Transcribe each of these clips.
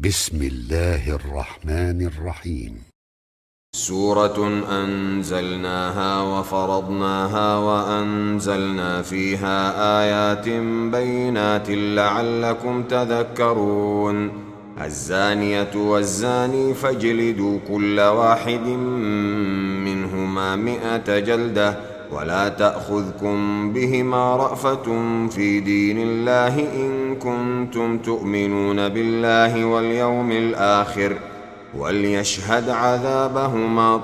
بسم الله الرحمن الرحيم. سورة أنزلناها وفرضناها وأنزلنا فيها آيات بينات لعلكم تذكرون. الزانية والزاني فاجلدوا كل واحد منهما 100 جلدة ولا تأخذكم بهما رأفة في دين الله إن كنتم تؤمنون بالله واليوم الآخر وليشهد عذابهما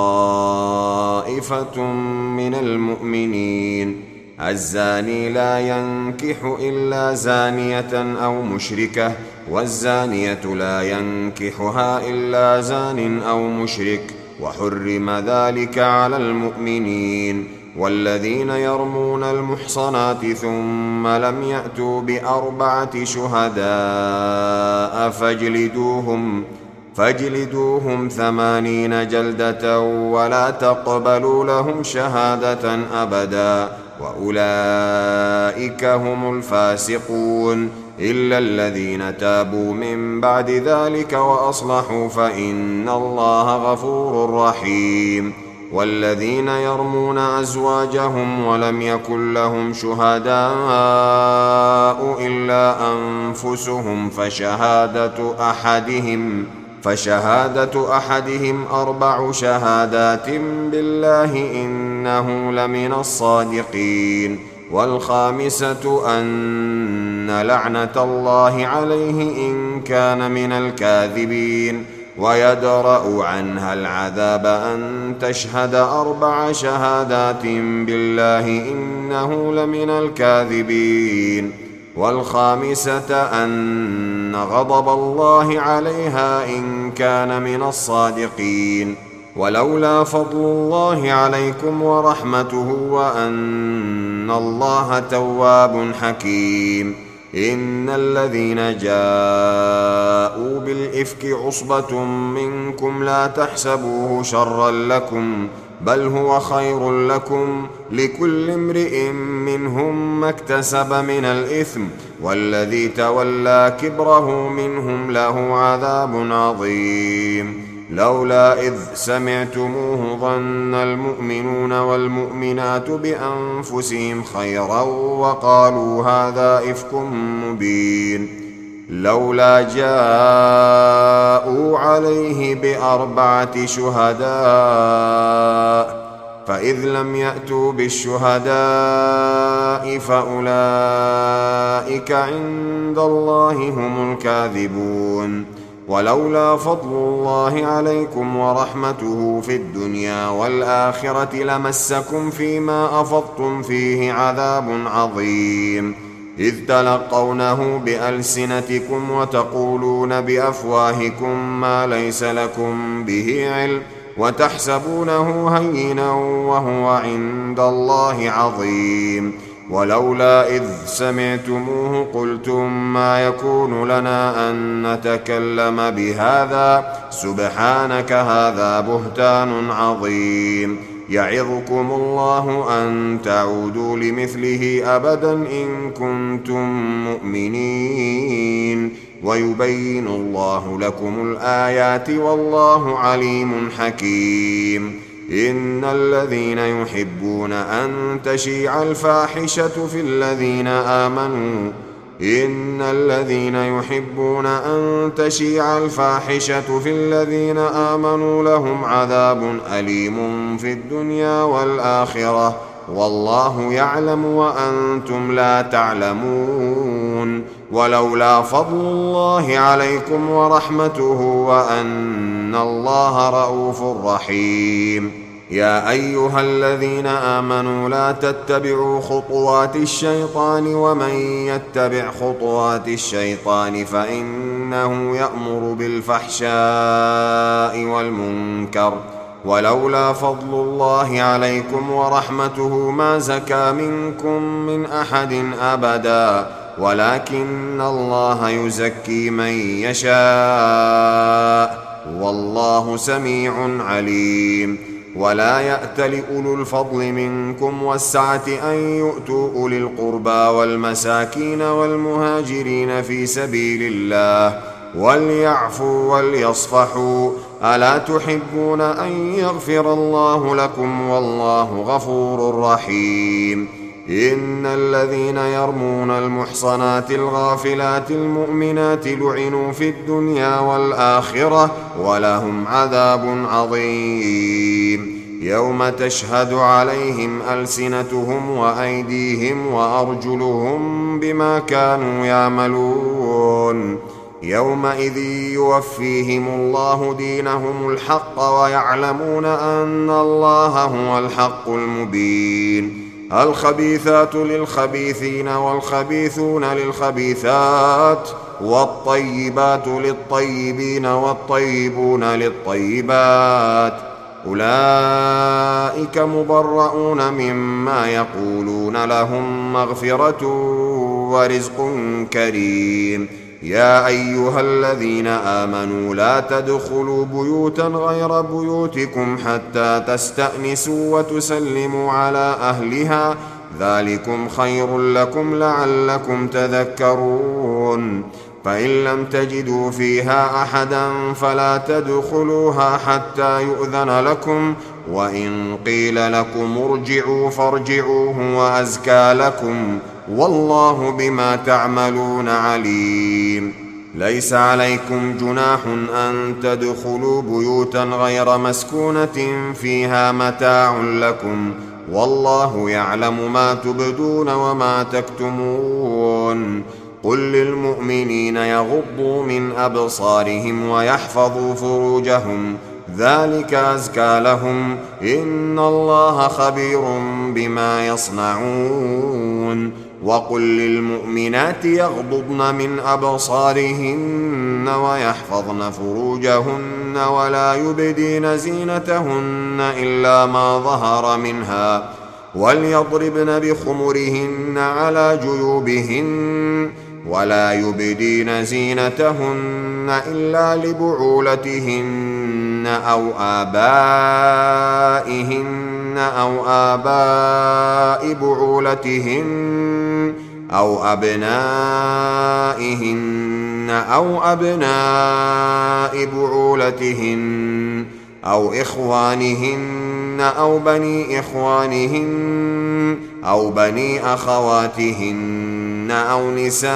طائفة من المؤمنين. الزاني لا ينكح إلا زانية أو مشركة والزانية لا ينكحها إلا زان أو مشرك وحرم ذلك على المؤمنين. والذين يرمون المحصنات ثم لم يأتوا ب4 شهداء فاجلدوهم 80 جلدة ولا تقبلوا لهم شهادة أبدا وأولئك هم الفاسقون إلا الذين تابوا من بعد ذلك وأصلحوا فإن الله غفور رحيم. والذين يرمون أزواجهم ولم يكن لهم شهداء إلا أنفسهم فشهادة أحدهم 4 شهادات بالله إنه لمن الصادقين. والخامسة أن لعنة الله عليه إن كان من الكاذبين. ويدرأ عنها العذاب أن تشهد 4 شهادات بالله إنه لمن الكاذبين. والخامسة أن غضب الله عليها إن كان من الصادقين. ولولا فضل الله عليكم ورحمته وأن الله تواب حكيم. إن الذين جاءوا بالإفك عصبة منكم لا تحسبوه شرا لكم بل هو خير لكم لكل امرئ منهم ما اكتسب من الإثم والذي تولى كبره منهم له عذاب عظيم. لولا إذ سمعتموه ظن المؤمنون والمؤمنات بأنفسهم خيرا وقالوا هذا إفك مبين. لولا جاءوا عليه ب4 شهداء فإذ لم يأتوا بالشهداء فأولئك عند الله هم الكاذبون. ولولا فضل الله عليكم ورحمته في الدنيا والآخرة لمسكم فيما أفضتم فيه عذاب عظيم إذ تلقونه بألسنتكم وتقولون بأفواهكم ما ليس لكم به علم وتحسبونه هينا وهو عند الله عظيم. ولولا إذ سمعتموه قلتم ما يكون لنا أن نتكلم بهذا سبحانك هذا بهتان عظيم. يعظكم الله أن تعودوا لمثله أبدا إن كنتم مؤمنين ويبين الله لكم الآيات والله عليم حكيم. إن الذين يحبون أن تشيع الفاحشة في الذين آمنوا لهم عذاب أليم في الدنيا والآخرة والله يعلم وأنتم لا تعلمون. ولولا فضل الله عليكم ورحمته وأن الله رءوف رحيم. يا أيها الذين آمنوا لا تتبعوا خطوات الشيطان ومن يتبع خطوات الشيطان فإنه يأمر بالفحشاء والمنكر. ولولا فضل الله عليكم ورحمته ما زكى منكم من أحد أبدا ولكن الله يزكي من يشاء والله سميع عليم. ولا يأتل أولو الفضل منكم والسعة أن يؤتوا أولي القربى والمساكين والمهاجرين في سبيل الله وليعفوا وليصفحوا ألا تحبون أن يغفر الله لكم والله غفور رحيم إن الذين يرمون المحصنات الغافلات المؤمنات لعنوا في الدنيا والآخرة ولهم عذاب عظيم يوم تشهد عليهم ألسنتهم وأيديهم وأرجلهم بما كانوا يعملون يومئذ يوفيهم الله دينهم الحق ويعلمون أن الله هو الحق المبين الخبيثات للخبيثين والخبيثون للخبيثات والطيبات للطيبين والطيبون للطيبات أولئك مبرؤون مما يقولون لهم مغفرة ورزق كريم يا أيها الذين آمنوا لا تدخلوا بيوتا غير بيوتكم حتى تستأنسوا وتسلموا على أهلها ذلكم خير لكم لعلكم تذكرون فإن لم تجدوا فيها أحدا فلا تدخلوها حتى يؤذن لكم وإن قيل لكم ارجعوا فارجعوا هو أزكى لكم والله بما تعملون عليم ليس عليكم جناح أن تدخلوا بيوتا غير مسكونة فيها متاع لكم والله يعلم ما تبدون وما تكتمون قل للمؤمنين يغضوا من أبصارهم ويحفظوا فروجهم ذلك أزكى لهم إن الله خبير بما يصنعون وقل للمؤمنات يغضضن من أبصارهن ويحفظن فروجهن ولا يبدين زينتهن إلا ما ظهر منها وليضربن بخمرهن على جيوبهن ولا يبدين زينتهن إلا لبعولتهن أو آبائهن أو آباء بعولتهن أو أبنائهن أو أبناء بعولتهن أو إخوانهن أو بني إخوانهن أو بني أخواتهن أو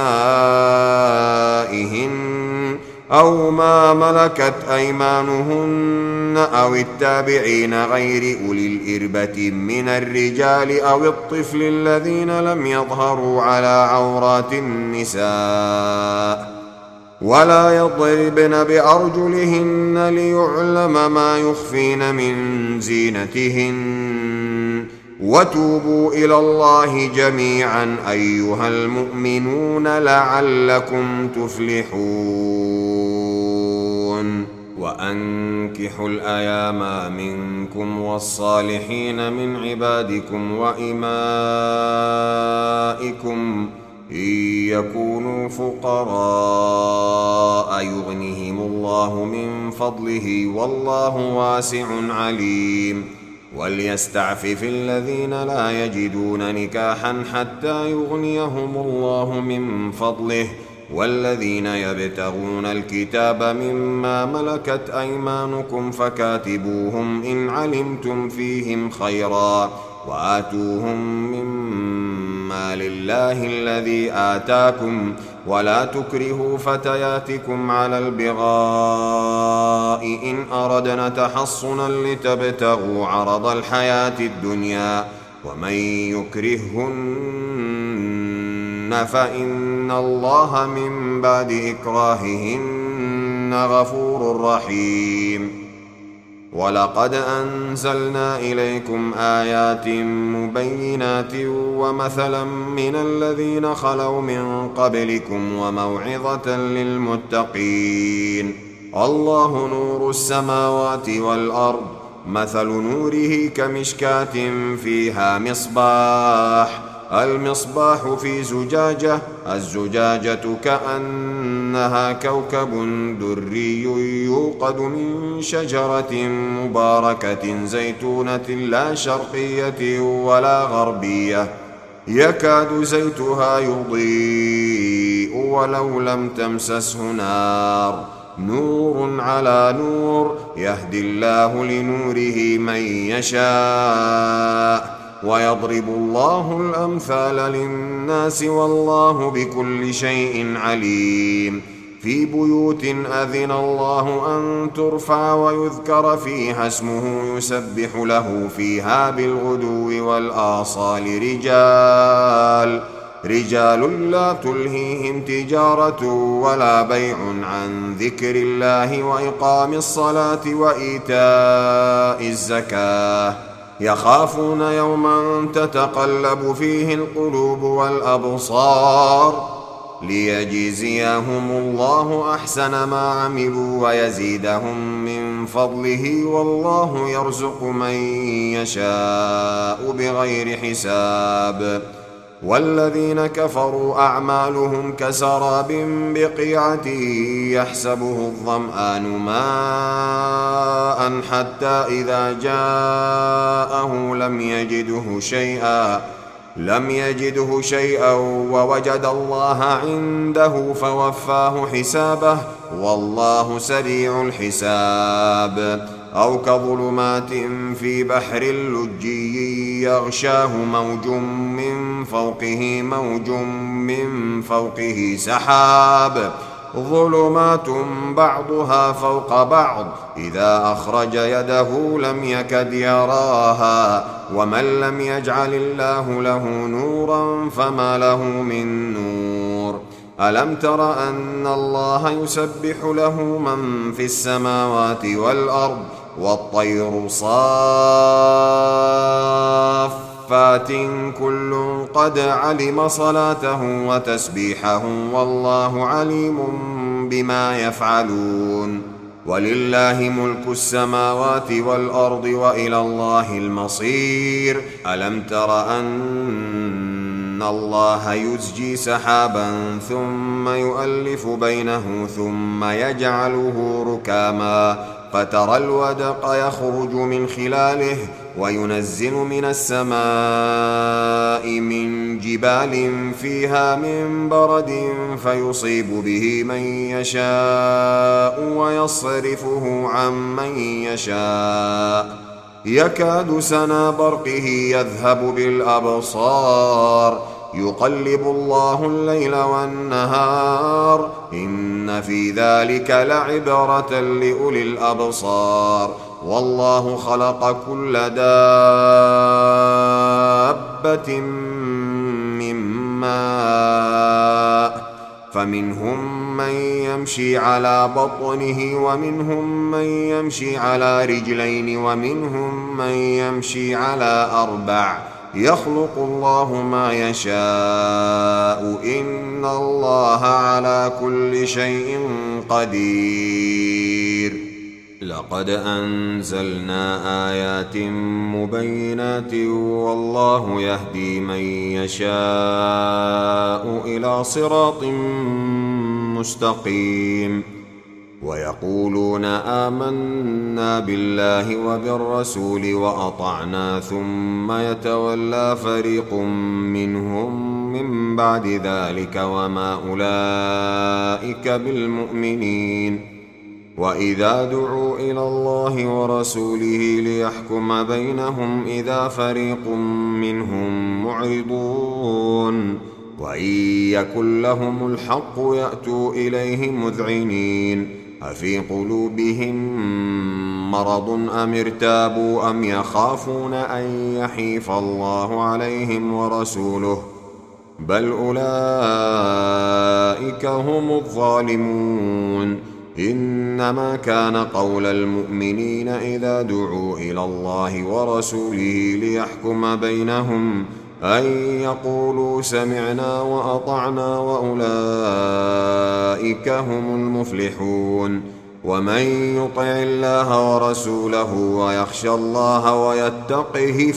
نسائهن أو ما ملكت أيمانهن أو التابعين غير أولي الإربة من الرجال أو الطفل الذين لم يظهروا على عورات النساء ولا يضربن بأرجلهن ليعلم ما يخفين من زينتهن وتوبوا إلى الله جميعا أيها المؤمنون لعلكم تفلحون وأنكحوا الأيام منكم والصالحين من عبادكم وإمائكم إن يكونوا فقراء يغنهم الله من فضله والله واسع عليم وليستعفف الذين لا يجدون نكاحا حتى يغنيهم الله من فضله والذين يبتغون الكتاب مما ملكت أيمانكم فكاتبوهم إن علمتم فيهم خيرا وآتوهم مما لله الذي آتاكم ولا تكرهوا فتياتكم على البغاء إن أردنا تحصنا لتبتغوا عرض الحياة الدنيا ومن يكرهن فإن الله من بعد إكراههن غفور رحيم ولقد أنزلنا إليكم آيات مبينات ومثلا من الذين خلوا من قبلكم وموعظة للمتقين الله نور السماوات والأرض مثل نوره كمشكاة فيها مصباح المصباح في زجاجة الزجاجة كأنها كوكب دري يوقد من شجرة مباركة زيتونة لا شرقية ولا غربية يكاد زيتها يضيء ولو لم تمسسه نار نور على نور يهدي الله لنوره من يشاء ويضرب الله الأمثال للناس والله بكل شيء عليم في بيوت أذن الله أن ترفع ويذكر فيها اسمه يسبح له فيها بالغدو والآصال رجال لا تلهيهم تجارة ولا بيع عن ذكر الله وإقام الصلاة وإيتاء الزكاة يخافون يوما تتقلب فيه القلوب والأبصار ليجزيهم الله أحسن ما عملوا ويزيدهم من فضله والله يرزق من يشاء بغير حساب والذين كفروا أعمالهم كسراب بقيعة يحسبه الظمآن ماء حتى إذا جاءه لم يجده شيئا ووجد الله عنده فوفاه حسابه والله سريع الحساب أو كظلمات في بحر لجي يغشاه موج من فوقه سحاب ظلمات بعضها فوق بعض إذا أخرج يده لم يكد يراها ومن لم يجعل الله له نورا فما له من نور ألم تر أن الله يسبح له من في السماوات والأرض والطير صافات كل قد علم صلاته وتسبيحه والله عليم بما يفعلون ولله ملك السماوات والأرض وإلى الله المصير ألم تر أن الله يزجي سحابا ثم يؤلف بينه ثم يجعله ركاما فترى الودق يخرج من خلاله وينزل من السماء من جبال فيها من برد فيصيب به من يشاء ويصرفه عن من يشاء يكاد سنا برقه يذهب بالأبصار يقلب الله الليل والنهار إن في ذلك لعبرة لأولي الأبصار والله خلق كل دابة من ماء فمنهم من يمشي على بطنه ومنهم من يمشي على رجلين ومنهم من يمشي على أربع يخلق الله ما يشاء إن الله على كل شيء قدير لقد أنزلنا آيات مبينات والله يهدي من يشاء إلى صراط مستقيم ويقولون آمنا بالله وبالرسول وأطعنا ثم يتولى فريق منهم من بعد ذلك وما أولئك بالمؤمنين وإذا دعوا إلى الله ورسوله ليحكم بينهم إذا فريق منهم معرضون وإن يكن لهم الحق يأتوا إليه مذعنين أفي قلوبهم مرض أم ارتابوا أم يخافون أن يحيف الله عليهم ورسوله بل أولئك هم الظالمون إنما كان قول المؤمنين إذا دعوا إلى الله ورسوله ليحكم بينهم أن يقولوا سمعنا وأطعنا وأولئك هم المفلحون ومن يطع الله ورسوله ويخشى الله ويتقه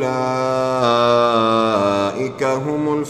فأولئك هم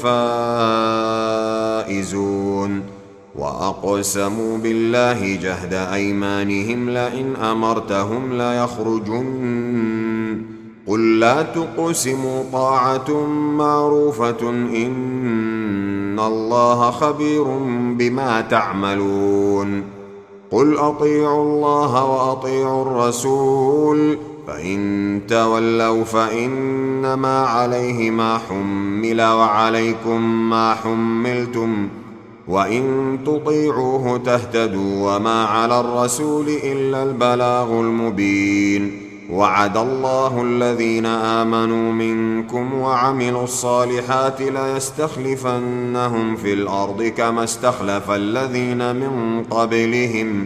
الفائزون وأقسموا بالله جهد أيمانهم لئن أمرتهم ليخرجن قل لا تقسموا طاعة معروفة إن الله خبير بما تعملون قل أطيعوا الله وأطيعوا الرسول فإن تولوا فإنما عليه ما حمل وعليكم ما حملتم وإن تطيعوه تهتدوا وما على الرسول إلا البلاغ المبين وعد الله الذين آمنوا منكم وعملوا الصالحات ليستخلفنهم في الأرض كما استخلف الذين من قبلهم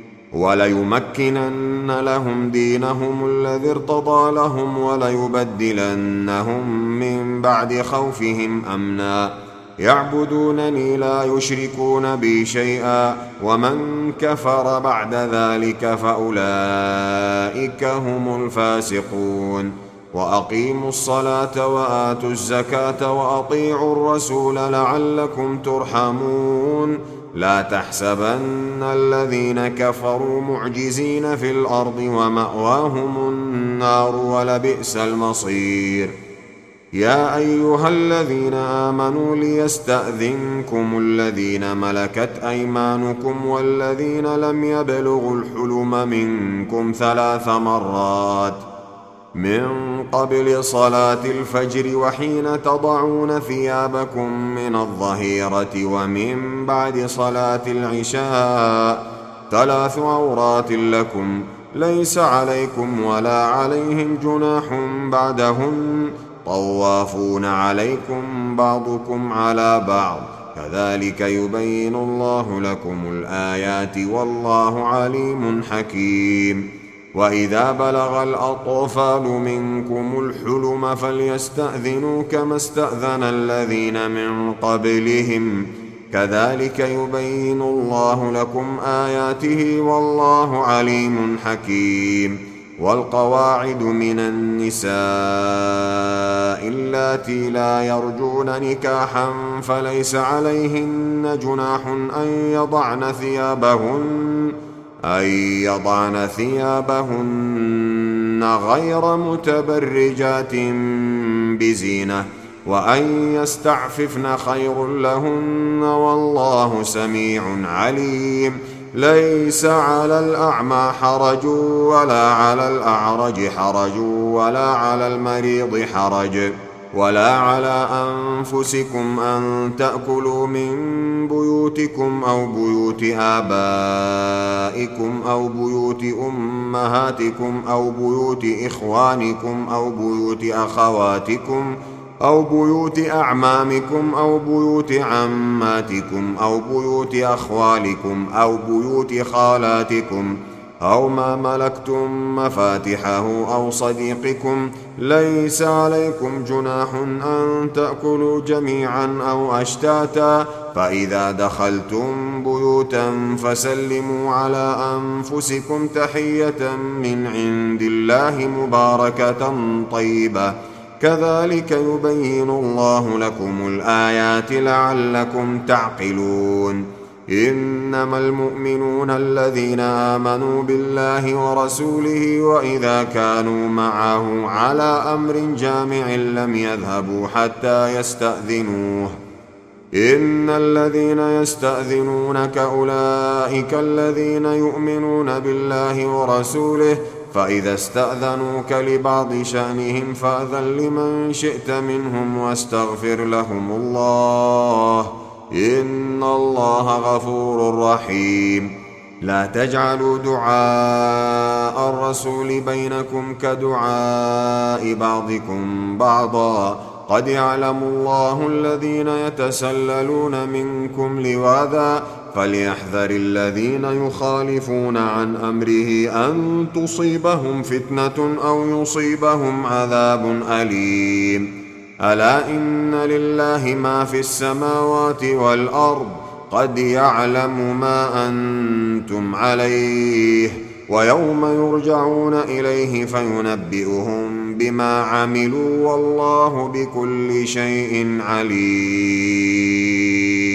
وليمكنن لهم دينهم الذي ارتضى لهم وليبدلنهم من بعد خوفهم أمنا يعبدونني لا يشركون بي شيئا ومن كفر بعد ذلك فأولئك هم الفاسقون وأقيموا الصلاة وآتوا الزكاة وأطيعوا الرسول لعلكم ترحمون لا تحسبن الذين كفروا معجزين في الأرض ومأواهم النار ولبئس المصير يا أيها الذين آمنوا ليستأذنكم الذين ملكت أيمانكم والذين لم يبلغوا الحلم منكم 3 مرات من قبل صلاة الفجر وحين تضعون ثيابكم من الظهيرة ومن بعد صلاة العشاء 3 عورات لكم ليس عليكم ولا عليهم جناح بعدهن طوافون عليكم بعضكم على بعض كذلك يبين الله لكم الآيات والله عليم حكيم وإذا بلغ الأطفال منكم الحلم فليستأذنوا كما استأذن الذين من قبلهم كذلك يبين الله لكم آياته والله عليم حكيم والقواعد من النساء اللاتي لا يرجون نكاحا فليس عليهن جناح أن يضعن ثيابهن غير متبرجات بزينة وأن يستعففن خير لهن والله سميع عليم ليس على الأعمى حرج ولا على الأعرج حرج ولا على المريض حرج ولا على أنفسكم أن تأكلوا من بيوتكم أو بيوت آبائكم أو بيوت أمهاتكم أو بيوت إخوانكم أو بيوت أخواتكم أو بيوت أعمامكم أو بيوت عماتكم أو بيوت أخوالكم أو بيوت خالاتكم أو ما ملكتم مفاتحه أو صديقكم ليس عليكم جناح أن تأكلوا جميعا أو أشتاتا فإذا دخلتم بيوتا فسلموا على أنفسكم تحية من عند الله مباركة طيبة كذلك يبين الله لكم الآيات لعلكم تعقلون إنما المؤمنون الذين آمنوا بالله ورسوله وإذا كانوا معه على أمر جامع لم يذهبوا حتى يستأذنوه إن الذين يستأذنونك أولئك الذين يؤمنون بالله ورسوله فإذا استأذنوك لبعض شأنهم فأذن لمن شئت منهم واستغفر لهم الله إن الله غفور رحيم لا تجعلوا دعاء الرسول بينكم كدعاء بعضكم بعضا قد يعلم الله الذين يتسللون منكم لواذا فليحذر الذين يخالفون عن أمره أن تصيبهم فتنة أو يصيبهم عذاب أليم ألا إن لله ما في السماوات والأرض قد يعلم ما أنتم عليه ويوم يرجعون إليه فينبئهم بما عملوا والله بكل شيء عليم